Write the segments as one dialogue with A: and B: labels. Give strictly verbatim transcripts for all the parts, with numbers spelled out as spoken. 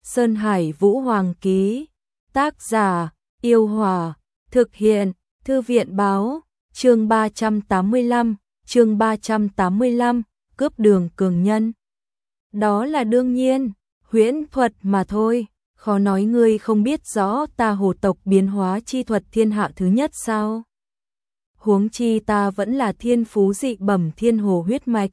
A: Sơn Hải Vũ Hoàng ký. Tác giả: Yêu Hòa. Thực hiện: Thư viện báo. Chương ba trăm tám mươi lăm, chương ba trăm tám mươi lăm, cướp đường cường nhân. Đó là đương nhiên, huyễn thuật mà thôi, khó nói ngươi không biết rõ ta Hồ tộc biến hóa chi thuật thiên hạ thứ nhất sao? Huống chi ta vẫn là thiên phú dị bẩm thiên hồ huyết mạch.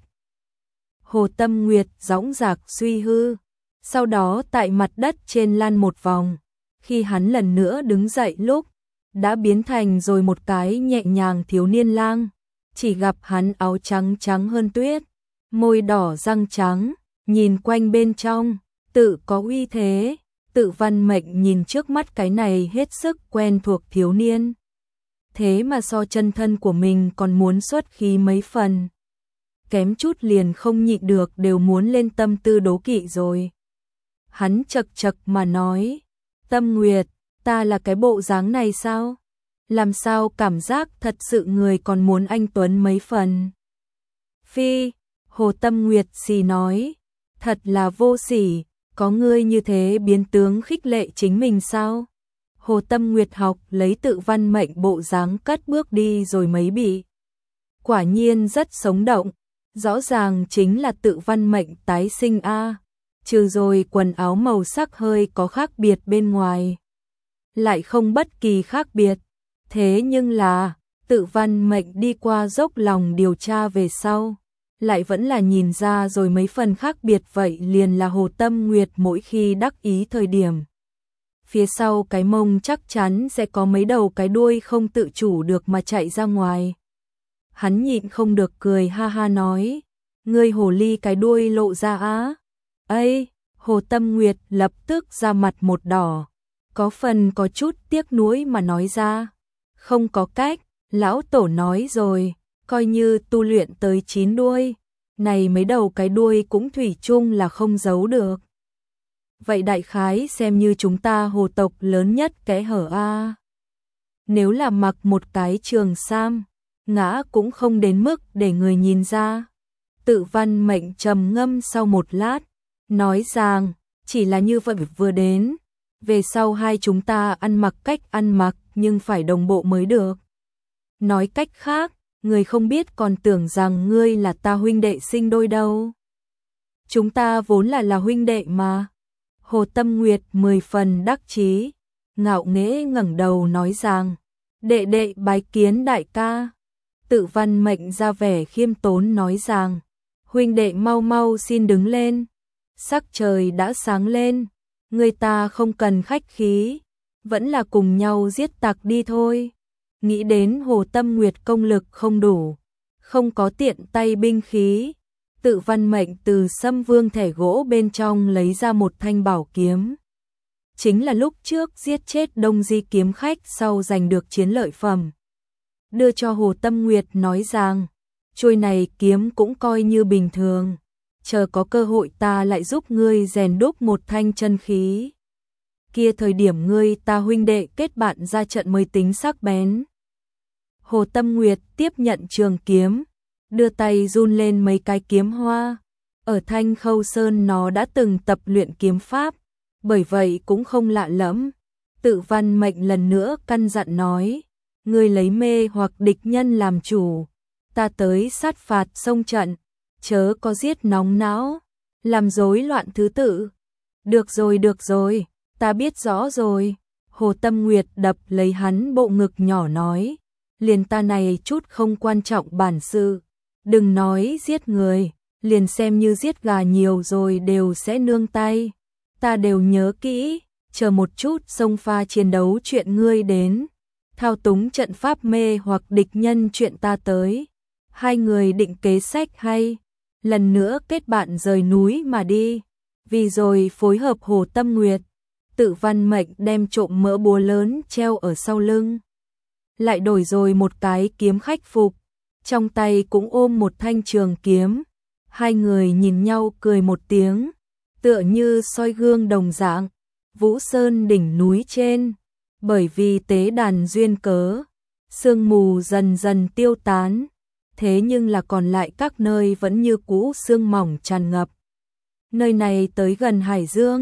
A: Hồ Tâm Nguyệt dõng dạc suy hư, sau đó tại mặt đất trên lăn một vòng, khi hắn lần nữa đứng dậy lúc, đã biến thành rồi một cái nhẹ nhàng thiếu niên lang, chỉ gặp hắn áo trắng trắng hơn tuyết, môi đỏ răng trắng, nhìn quanh bên trong, tự có uy thế, Tự Văn Mệnh nhìn trước mắt cái này hết sức quen thuộc thiếu niên. Thế mà so chân thân của mình còn muốn xuất khí mấy phần. Kém chút liền không nhịn được đều muốn lên tâm tư đố kỵ rồi. Hắn chật chật mà nói, Tâm Nguyệt, ta là cái bộ dáng này sao? Làm sao cảm giác thật sự người còn muốn anh Tuấn mấy phần? Phi, Hồ Tâm Nguyệt xì nói, thật là vô sỉ, có ngươi như thế biến tướng khích lệ chính mình sao? Hồ Tâm Nguyệt học lấy Tự Văn Mệnh bộ dáng cất bước đi rồi mấy bị. Quả nhiên rất sống động, rõ ràng chính là Tự Văn Mệnh tái sinh a, trừ rồi quần áo màu sắc hơi có khác biệt bên ngoài, lại không bất kỳ khác biệt. Thế nhưng là, Tự Văn Mệnh đi qua dốc lòng điều tra về sau, lại vẫn là nhìn ra rồi mấy phần khác biệt, vậy liền là Hồ Tâm Nguyệt mỗi khi đắc ý thời điểm. Phía sau cái mông chắc chắn sẽ có mấy đầu cái đuôi không tự chủ được mà chạy ra ngoài. Hắn nhịn không được cười ha ha nói, ngươi hồ ly cái đuôi lộ ra á. Ây, Hồ Tâm Nguyệt lập tức ra mặt một đỏ, có phần có chút tiếc nuối mà nói ra. Không có cách, lão tổ nói rồi, coi như tu luyện tới chín đuôi, này mấy đầu cái đuôi cũng thủy chung là không giấu được. Vậy đại khái xem như chúng ta Hồ tộc lớn nhất kẽ hở a. Nếu là mặc một cái trường sam, ngã cũng không đến mức để người nhìn ra. Tự Văn Mệnh trầm ngâm sau một lát, nói rằng, chỉ là như vậy vừa đến, về sau hai chúng ta ăn mặc cách ăn mặc nhưng phải đồng bộ mới được. Nói cách khác, người không biết còn tưởng rằng ngươi là ta huynh đệ sinh đôi đâu. Chúng ta vốn là là huynh đệ mà. Hồ Tâm Nguyệt mười phần đắc chí, ngạo nghễ ngẩng đầu nói rằng, đệ đệ bái kiến đại ca. Tự Văn Mệnh ra vẻ khiêm tốn nói rằng, huynh đệ mau mau xin đứng lên. Sắc trời đã sáng lên, người ta không cần khách khí, vẫn là cùng nhau giết tặc đi thôi. Nghĩ đến Hồ Tâm Nguyệt công lực không đủ, không có tiện tay binh khí, Tự Văn Mệnh từ Sâm Vương thẻ gỗ bên trong lấy ra một thanh bảo kiếm. Chính là lúc trước giết chết Đông Di kiếm khách sau giành được chiến lợi phẩm. Đưa cho Hồ Tâm Nguyệt nói rằng, chuôi này kiếm cũng coi như bình thường, chờ có cơ hội ta lại giúp ngươi rèn đúc một thanh chân khí. Kia thời điểm ngươi ta huynh đệ kết bạn ra trận mới tính sắc bén. Hồ Tâm Nguyệt tiếp nhận trường kiếm, đưa tay run lên mấy cái kiếm hoa. Ở Thanh Khâu Sơn nó đã từng tập luyện kiếm pháp, bởi vậy cũng không lạ lẫm. Tự Văn Mệnh lần nữa căn dặn nói, ngươi lấy mê hoặc địch nhân làm chủ, ta tới sát phạt xông trận, chớ có giết nóng não, làm rối loạn thứ tự. Được rồi được rồi, ta biết rõ rồi. Hồ Tâm Nguyệt đập lấy hắn bộ ngực nhỏ nói, liền ta này chút không quan trọng bản sự, đừng nói giết người, liền xem như giết gà nhiều rồi đều sẽ nương tay. Ta đều nhớ kỹ, chờ một chút xông pha chiến đấu chuyện ngươi đến, thao túng trận pháp mê hoặc địch nhân chuyện ta tới. Hai người định kế sách hay, lần nữa kết bạn rời núi mà đi, vì rồi phối hợp Hồ Tâm Nguyệt. Tự Văn Mệnh đem trộm mỡ búa lớn treo ở sau lưng, lại đổi rồi một cái kiếm khách phục, trong tay cũng ôm một thanh trường kiếm. Hai người nhìn nhau cười một tiếng, tựa như soi gương đồng dạng. Vũ Sơn đỉnh núi trên, bởi vì tế đàn duyên cớ, sương mù dần dần tiêu tán, thế nhưng là còn lại các nơi vẫn như cũ sương mỏng tràn ngập. Nơi này tới gần Hải Dương,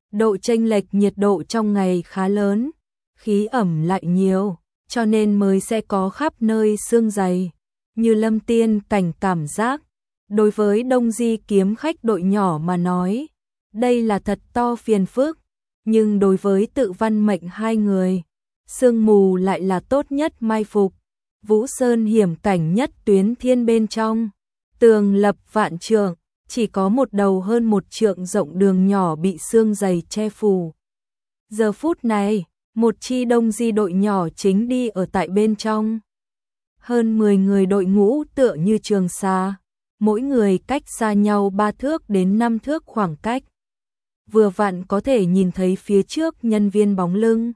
A: Độ chênh lệch nhiệt độ trong ngày khá lớn, khí ẩm lại nhiều, cho nên mới sẽ có khắp nơi sương dày. Như Lâm Tiên Cảnh cảm giác, đối với Đông Di kiếm khách đội nhỏ mà nói, đây là thật to phiền phức, nhưng đối với Tự Văn Mệnh hai người, sương mù lại là tốt nhất mai phục. Vũ Sơn hiểm cảnh nhất tuyến thiên bên trong, tường lập vạn trượng, chỉ có một đầu hơn một trượng rộng đường nhỏ bị sương dày che phủ. Giờ phút này, một chi Đông Di đội nhỏ chính đi ở tại bên trong. Hơn mười người đội ngũ tựa như trường xa, mỗi người cách xa nhau ba thước đến năm thước khoảng cách. Vừa vặn có thể nhìn thấy phía trước nhân viên bóng lưng.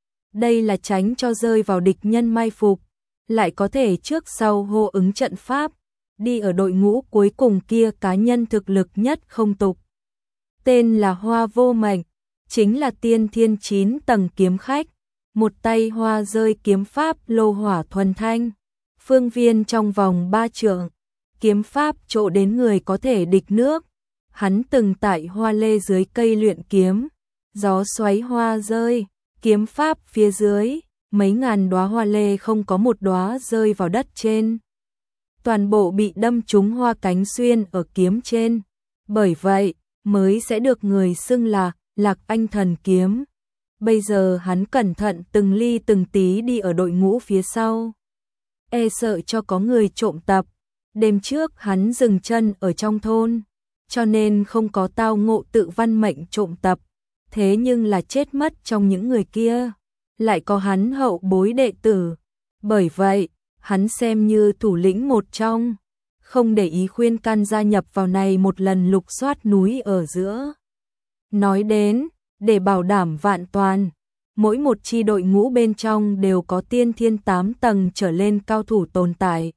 A: Đây là tránh cho rơi vào địch nhân mai phục, lại có thể trước sau hô ứng trận pháp. Đi ở đội ngũ cuối cùng kia cá nhân thực lực nhất không tục. Tên là Hoa Vô Mệnh, chính là tiên thiên chín tầng kiếm khách, một tay hoa rơi kiếm pháp lô hỏa thuần thanh, phương viên trong vòng ba trượng, kiếm pháp chỗ đến người có thể địch nước. Hắn từng tại hoa lê dưới cây luyện kiếm, gió xoáy hoa rơi, kiếm pháp phía dưới, mấy ngàn đóa hoa lê không có một đóa rơi vào đất trên. Toàn bộ bị đâm trúng hoa cánh xuyên ở kiếm trên, bởi vậy mới sẽ được người xưng là Lạc Anh Thần Kiếm. Bây giờ hắn cẩn thận từng ly từng tí đi ở đội ngũ phía sau, e sợ cho có người trộm tập. Đêm trước hắn dừng chân ở trong thôn, cho nên không có tao ngộ Tự Văn Mệnh trộm tập, thế nhưng là chết mất trong những người kia, lại có hắn hậu bối đệ tử. Bởi vậy, hắn xem như thủ lĩnh một trong, không để ý khuyên can gia nhập vào này một lần lục soát núi ở giữa. Nói đến, để bảo đảm vạn toàn, mỗi một chi đội ngũ bên trong đều có tiên thiên tám tầng trở lên cao thủ tồn tại.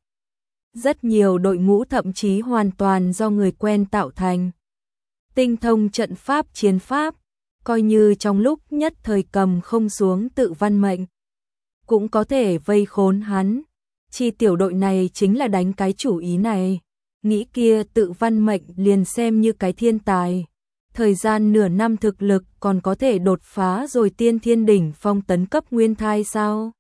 A: Rất nhiều đội ngũ thậm chí hoàn toàn do người quen tạo thành. Tinh thông trận pháp chiến pháp, coi như trong lúc nhất thời cầm không xuống Tự Văn Mệnh, cũng có thể vây khốn hắn. Chi tiểu đội này chính là đánh cái chủ ý này. Nghĩ kia Tự Văn Mệnh liền xem như cái thiên tài. Thời gian nửa năm thực lực còn có thể đột phá rồi tiên thiên đỉnh phong tấn cấp nguyên thai sao?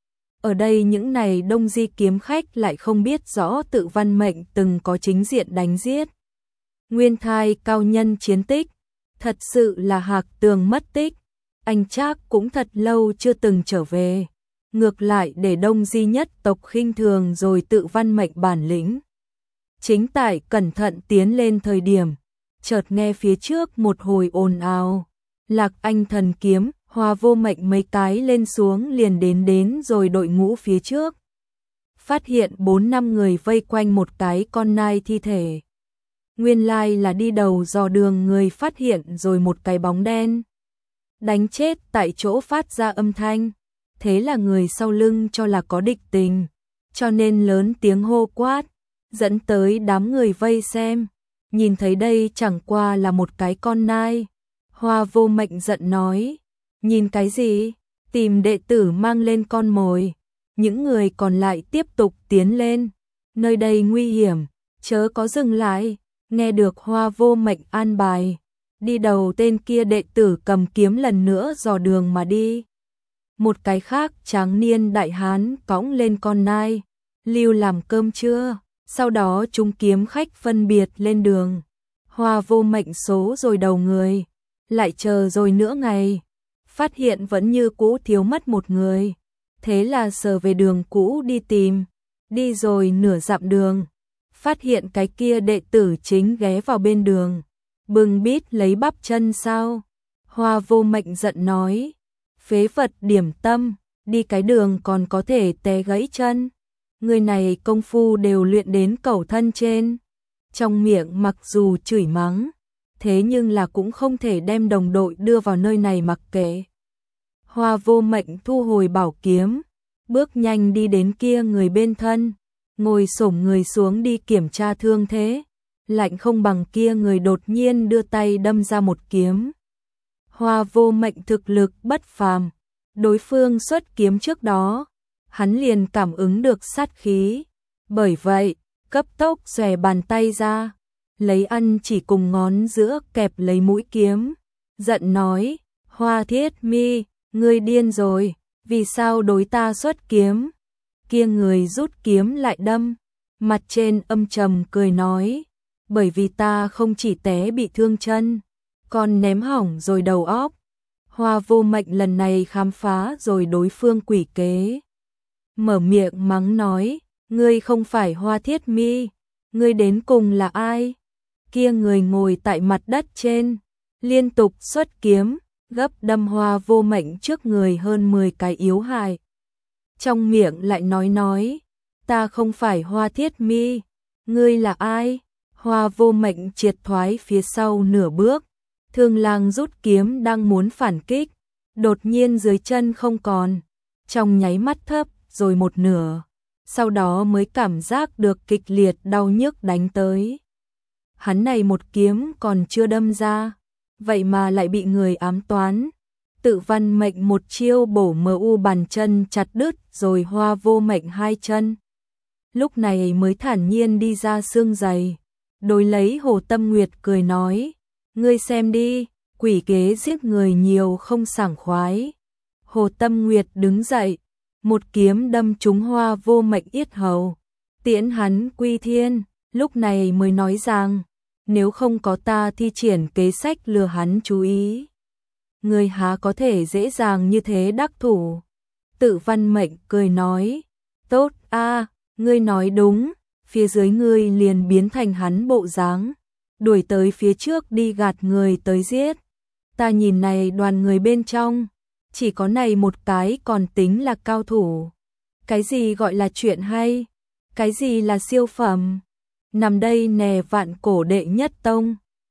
A: Ở đây những này Đông Di kiếm khách lại không biết rõ Tự Văn Mệnh từng có chính diện đánh giết nguyên thai cao nhân chiến tích, thật sự là Hạc Tường mất tích, anh Trác cũng thật lâu chưa từng trở về. Ngược lại để Đông Di nhất tộc khinh thường rồi Tự Văn Mệnh bản lĩnh. Chính tại cẩn thận tiến lên thời điểm, chợt nghe phía trước một hồi ồn ào, Lạc Anh Thần Kiếm, Hoa Vô Mệnh mấy cái lên xuống liền đến đến rồi đội ngũ phía trước. Phát hiện bốn năm người vây quanh một cái con nai thi thể. Nguyên lai là đi đầu dò đường người phát hiện rồi một cái bóng đen. Đánh chết tại chỗ phát ra âm thanh. Thế là người sau lưng cho là có địch tình, cho nên lớn tiếng hô quát, dẫn tới đám người vây xem. Nhìn thấy đây chẳng qua là một cái con nai. Hoa Vô Mệnh giận nói, nhìn cái gì, tìm đệ tử mang lên con mồi. Những người còn lại tiếp tục tiến lên, nơi đây nguy hiểm, chớ có dừng lại. Nghe được Hoa Vô Mệnh an bài, đi đầu tên kia đệ tử cầm kiếm lần nữa dò đường mà đi. Một cái khác tráng niên đại hán cõng lên con nai, lưu làm cơm trưa, sau đó chúng kiếm khách phân biệt lên đường. Hoa Vô Mệnh số rồi đầu người, lại chờ rồi nửa ngày, phát hiện vẫn như cũ thiếu mất một người, thế là sờ về đường cũ đi tìm, đi rồi nửa dặm đường, phát hiện cái kia đệ tử chính ghé vào bên đường, bưng bít lấy bắp chân sao. Hoa Vô Mệnh giận nói, phế vật điểm tâm, đi cái đường còn có thể té gãy chân. Người này công phu đều luyện đến cẩu thân trên. Trong miệng mặc dù chửi mắng, thế nhưng là cũng không thể đem đồng đội đưa vào nơi này mặc kệ. Hoa Vô Mệnh thu hồi bảo kiếm, bước nhanh đi đến kia người bên thân, ngồi xổm người xuống đi kiểm tra thương thế. Lạnh không bằng kia người đột nhiên đưa tay đâm ra một kiếm. Hoa Vô Mệnh thực lực bất phàm, đối phương xuất kiếm trước đó, hắn liền cảm ứng được sát khí, bởi vậy, cấp tốc xòe bàn tay ra, lấy ăn chỉ cùng ngón giữa kẹp lấy mũi kiếm, giận nói, Hoa Thiết Mi, ngươi điên rồi, vì sao đối ta xuất kiếm? Kia người rút kiếm lại đâm, mặt trên âm trầm cười nói, bởi vì ta không chỉ té bị thương chân, còn ném hỏng rồi đầu óc. Hoa Vô Mệnh lần này khám phá rồi đối phương quỷ kế. Mở miệng mắng nói, ngươi không phải Hoa Thiết Mi, ngươi đến cùng là ai? Kia người ngồi tại mặt đất trên, liên tục xuất kiếm, gấp đâm Hoa Vô Mệnh trước người hơn mười cái yếu hại. Trong miệng lại nói nói, ta không phải Hoa Thiết Mi, ngươi là ai? Hoa Vô Mệnh triệt thoái phía sau nửa bước, Thương Lang rút kiếm đang muốn phản kích, đột nhiên dưới chân không còn, trong nháy mắt thấp rồi một nửa, sau đó mới cảm giác được kịch liệt đau nhức đánh tới. Hắn này một kiếm còn chưa đâm ra, vậy mà lại bị người ám toán. Tự Văn Mệnh một chiêu bổ mờ u bàn chân chặt đứt rồi Hoa Vô Mệnh hai chân. Lúc này mới thản nhiên đi ra xương giày, đối lấy Hồ Tâm Nguyệt cười nói, ngươi xem đi, quỷ kế giết người nhiều không sảng khoái. Hồ Tâm Nguyệt đứng dậy, một kiếm đâm trúng Hoa Vô Mệnh yết hầu, tiễn hắn quy thiên, lúc này mới nói rằng, nếu không có ta thi triển kế sách lừa hắn chú ý, ngươi há có thể dễ dàng như thế đắc thủ. Tự Văn Mệnh cười nói, tốt a, ngươi nói đúng, phía dưới ngươi liền biến thành hắn bộ dáng, đuổi tới phía trước đi gạt người tới giết. Ta nhìn này đoàn người bên trong, chỉ có này một cái còn tính là cao thủ. Cái gì gọi là chuyện hay? Cái gì là siêu phẩm? Nằm đây nè vạn cổ đệ nhất tông.